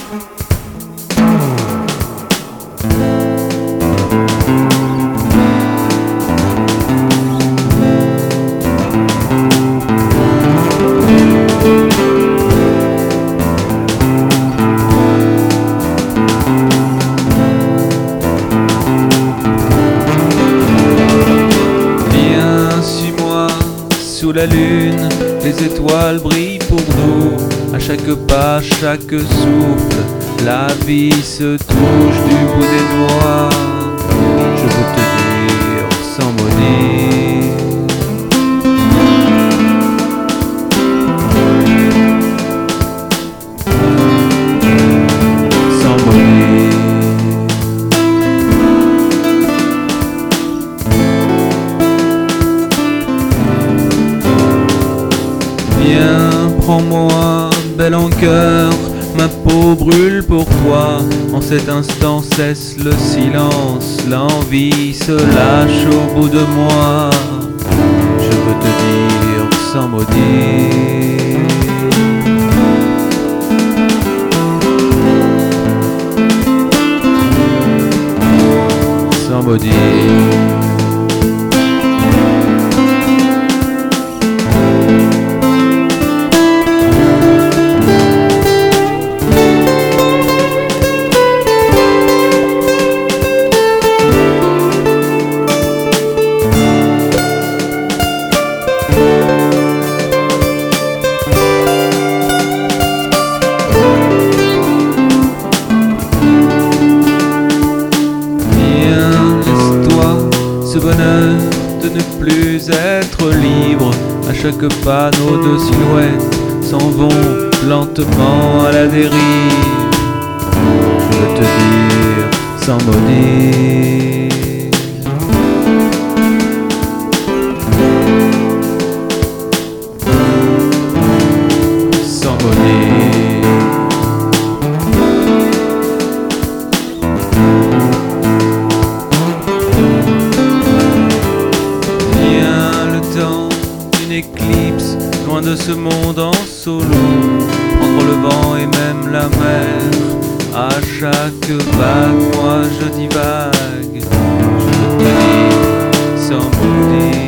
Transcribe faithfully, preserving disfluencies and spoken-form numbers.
Sous la lune, les étoiles brillent pour nous. À chaque pas, chaque souffle, la vie se touche du bout des doigts. Je veux te dire sans mot dire. Sans mot dire. Viens, prends-moi, belle en cœur, ma peau brûle pour toi. En cet instant cesse le silence, l'envie se lâche au bout de moi. Je veux te dire sans mot dire. Sans mot dire. Ce bonheur de ne plus être libre. À chaque pas, nos deux silhouettes s'en vont lentement à la dérive. Je veux te dire sans mot dire. Sans mot dire. Éclipse, loin de ce monde en solo, prendre le vent et même la mer. À chaque vague, moi je divague. Je veux te dire sans mot dire.